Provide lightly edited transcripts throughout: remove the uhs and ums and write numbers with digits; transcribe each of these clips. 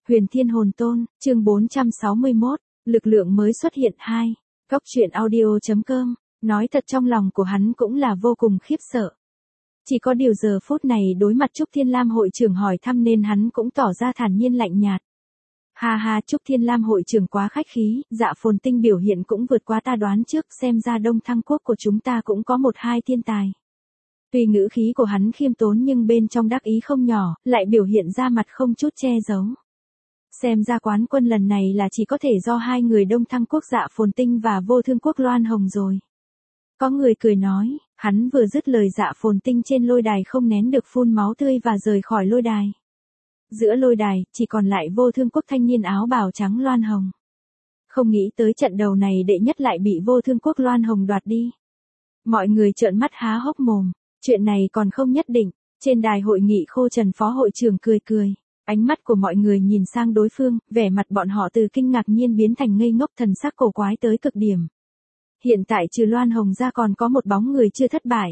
Huyền Thiên Hồn Tôn, chương 461, lực lượng mới xuất hiện 2. Góc truyện audio.com, nói thật trong lòng của hắn cũng là vô cùng khiếp sợ. Chỉ có điều giờ phút này đối mặt Trúc Thiên Lam hội trưởng hỏi thăm nên hắn cũng tỏ ra thản nhiên lạnh nhạt. Ha ha, Trúc Thiên Lam hội trưởng quá khách khí, Dạ Phồn Tinh biểu hiện cũng vượt qua ta đoán trước, xem ra Đông Thăng Quốc của chúng ta cũng có một hai thiên tài. Tuy ngữ khí của hắn khiêm tốn nhưng bên trong đắc ý không nhỏ, lại biểu hiện ra mặt không chút che giấu. Xem ra quán quân lần này là chỉ có thể do hai người Đông Thăng Quốc Dạ Phồn Tinh và Vô Thương Quốc Loan Hồng rồi. Có người cười nói, hắn vừa dứt lời Dạ Phồn Tinh trên lôi đài không nén được phun máu tươi và rời khỏi lôi đài. Giữa lôi đài, chỉ còn lại Vô Thương Quốc thanh niên áo bào trắng Loan Hồng. Không nghĩ tới trận đầu này đệ nhất lại bị Vô Thương Quốc Loan Hồng đoạt đi. Mọi người trợn mắt há hốc mồm, chuyện này còn không nhất định. Trên đài hội nghị Khô Trần phó hội trưởng cười cười. Ánh mắt của mọi người nhìn sang đối phương, vẻ mặt bọn họ từ kinh ngạc nhiên biến thành ngây ngốc, thần sắc cổ quái tới cực điểm. Hiện tại trừ Loan Hồng ra còn có một bóng người chưa thất bại.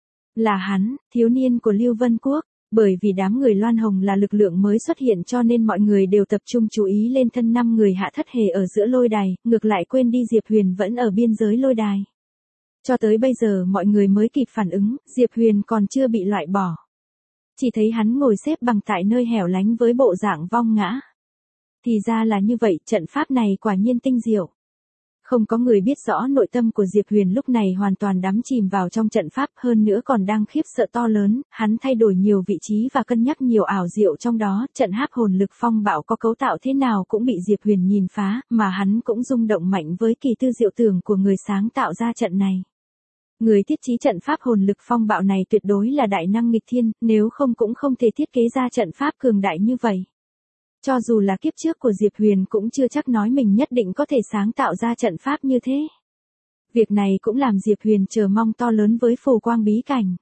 Là hắn, thiếu niên của Lưu Vân Quốc. Bởi vì đám người Loan Hồng là lực lượng mới xuất hiện cho nên mọi người đều tập trung chú ý lên thân 5 người Hạ Thất Hề ở giữa lôi đài, ngược lại quên đi Diệp Huyền vẫn ở biên giới lôi đài. Cho tới bây giờ mọi người mới kịp phản ứng, Diệp Huyền còn chưa bị loại bỏ. Chỉ thấy hắn ngồi xếp bằng tại nơi hẻo lánh với bộ dạng vong ngã. Thì ra là như vậy, trận pháp này quả nhiên tinh diệu. Không có người biết rõ nội tâm của Diệp Huyền lúc này hoàn toàn đắm chìm vào trong trận pháp, hơn nữa còn đang khiếp sợ to lớn, hắn thay đổi nhiều vị trí và cân nhắc nhiều ảo diệu trong đó, trận háp hồn lực phong bạo có cấu tạo thế nào cũng bị Diệp Huyền nhìn phá, mà hắn cũng rung động mạnh với kỳ tư diệu tưởng của người sáng tạo ra trận này. Người thiết trí trận pháp hồn lực phong bạo này tuyệt đối là đại năng nghịch thiên, nếu không cũng không thể thiết kế ra trận pháp cường đại như vậy. Cho dù là kiếp trước của Diệp Huyền cũng chưa chắc nói mình nhất định có thể sáng tạo ra trận pháp như thế. Việc này cũng làm Diệp Huyền chờ mong to lớn với phù quang bí cảnh.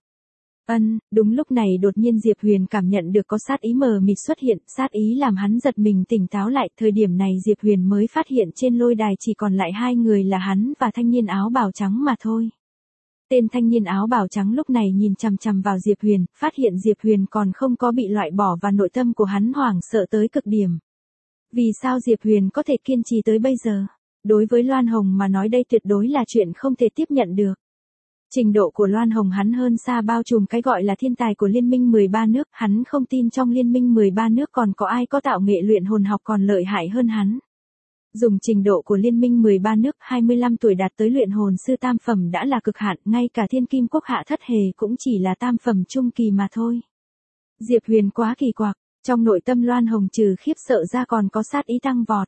Đúng lúc này đột nhiên Diệp Huyền cảm nhận được có sát ý mờ mịt xuất hiện, sát ý làm hắn giật mình tỉnh táo lại, thời điểm này Diệp Huyền mới phát hiện trên lôi đài chỉ còn lại hai người là hắn và thanh niên áo bào trắng mà thôi. Tên thanh niên áo bào trắng lúc này nhìn chằm chằm vào Diệp Huyền, phát hiện Diệp Huyền còn không có bị loại bỏ và nội tâm của hắn hoảng sợ tới cực điểm. Vì sao Diệp Huyền có thể kiên trì tới bây giờ? Đối với Loan Hồng mà nói đây tuyệt đối là chuyện không thể tiếp nhận được. Trình độ của Loan Hồng hắn hơn xa bao trùm cái gọi là thiên tài của Liên minh 13 nước, hắn không tin trong Liên minh 13 nước còn có ai có tạo nghệ luyện hồn học còn lợi hại hơn hắn. Dùng trình độ của Liên minh 13 nước, 25 tuổi đạt tới luyện hồn sư tam phẩm đã là cực hạn, ngay cả Thiên Kim Quốc Hạ Thất Hề cũng chỉ là tam phẩm trung kỳ mà thôi. Diệp Huyền quá kỳ quặc, trong nội tâm Loan Hồng trừ khiếp sợ ra còn có sát ý tăng vọt.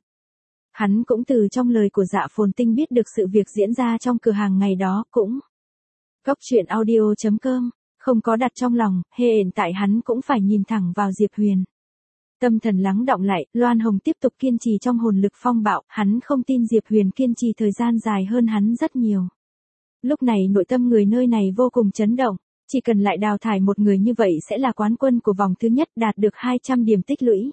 Hắn cũng từ trong lời của Dạ Phồn Tinh biết được sự việc diễn ra trong cửa hàng ngày đó cũng. Góc truyện audio.com, không có đặt trong lòng, hiện tại hắn cũng phải nhìn thẳng vào Diệp Huyền. Tâm thần lắng đọng lại, Loan Hồng tiếp tục kiên trì trong hồn lực phong bạo, hắn không tin Diệp Huyền kiên trì thời gian dài hơn hắn rất nhiều. Lúc này nội tâm người nơi này vô cùng chấn động, chỉ cần lại đào thải một người như vậy sẽ là quán quân của vòng thứ nhất đạt được 200 điểm tích lũy.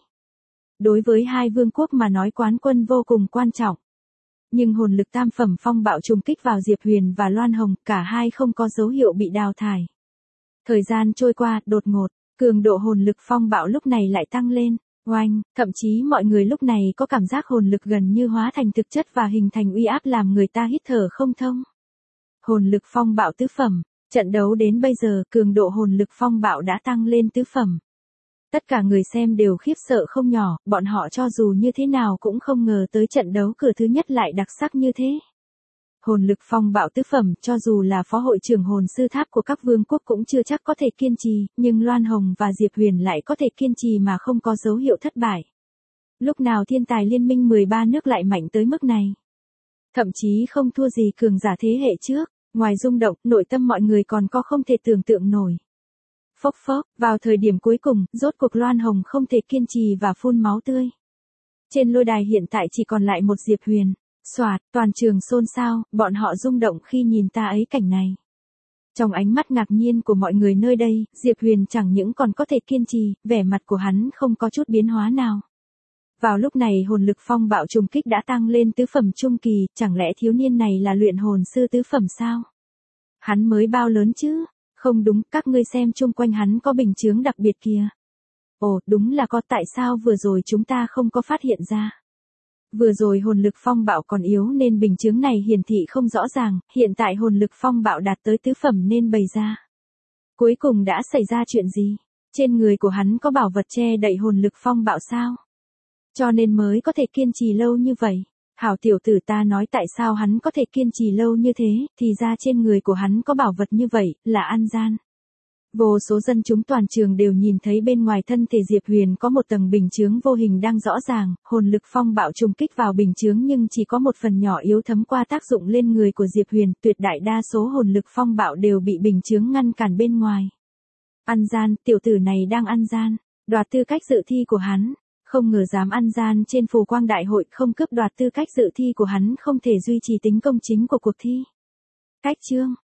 Đối với hai vương quốc mà nói quán quân vô cùng quan trọng. Nhưng hồn lực tam phẩm phong bạo trùng kích vào Diệp Huyền và Loan Hồng, cả hai không có dấu hiệu bị đào thải. Thời gian trôi qua, đột ngột. Cường độ hồn lực phong bạo lúc này lại tăng lên, oanh, thậm chí mọi người lúc này có cảm giác hồn lực gần như hóa thành thực chất và hình thành uy áp làm người ta hít thở không thông. Hồn lực phong bạo tứ phẩm, trận đấu đến bây giờ cường độ hồn lực phong bạo đã tăng lên tứ phẩm. Tất cả người xem đều khiếp sợ không nhỏ, bọn họ cho dù như thế nào cũng không ngờ tới trận đấu cửa thứ nhất lại đặc sắc như thế. Hồn lực phong bạo tứ phẩm, cho dù là phó hội trưởng hồn sư tháp của các vương quốc cũng chưa chắc có thể kiên trì, nhưng Loan Hồng và Diệp Huyền lại có thể kiên trì mà không có dấu hiệu thất bại. Lúc nào thiên tài Liên minh 13 nước lại mạnh tới mức này? Thậm chí không thua gì cường giả thế hệ trước, ngoài rung động, nội tâm mọi người còn có không thể tưởng tượng nổi. Phốc phốc, vào thời điểm cuối cùng, rốt cuộc Loan Hồng không thể kiên trì và phun máu tươi. Trên lôi đài hiện tại chỉ còn lại một Diệp Huyền. Soạt, toàn trường xôn xao, bọn họ rung động khi nhìn ta ấy cảnh này. Trong ánh mắt ngạc nhiên của mọi người nơi đây, Diệp Huyền chẳng những còn có thể kiên trì, vẻ mặt của hắn không có chút biến hóa nào. Vào lúc này hồn lực phong bạo trùng kích đã tăng lên tứ phẩm trung kỳ, chẳng lẽ thiếu niên này là luyện hồn sư tứ phẩm sao? Hắn mới bao lớn chứ? Không đúng, các ngươi xem chung quanh hắn có bình chướng đặc biệt kìa. Ồ, đúng là có, tại sao vừa rồi chúng ta không có phát hiện ra? Vừa rồi hồn lực phong bạo còn yếu nên bình chứng này hiển thị không rõ ràng, hiện tại hồn lực phong bạo đạt tới tứ phẩm nên bày ra. Cuối cùng đã xảy ra chuyện gì? Trên người của hắn có bảo vật che đậy hồn lực phong bạo sao? Cho nên mới có thể kiên trì lâu như vậy. Hảo tiểu tử, ta nói tại sao hắn có thể kiên trì lâu như thế, thì ra trên người của hắn có bảo vật như vậy, là ăn gian. Vô số dân chúng toàn trường đều nhìn thấy bên ngoài thân thể Diệp Huyền có một tầng bình chướng vô hình đang rõ ràng, hồn lực phong bạo trùng kích vào bình chướng nhưng chỉ có một phần nhỏ yếu thấm qua tác dụng lên người của Diệp Huyền, tuyệt đại đa số hồn lực phong bạo đều bị bình chướng ngăn cản bên ngoài. Ăn gian, tiểu tử này đang ăn gian, đoạt tư cách dự thi của hắn. Không ngờ dám ăn gian trên phù quang đại hội, không cướp đoạt tư cách dự thi của hắn, không thể duy trì tính công chính của cuộc thi. Cách chương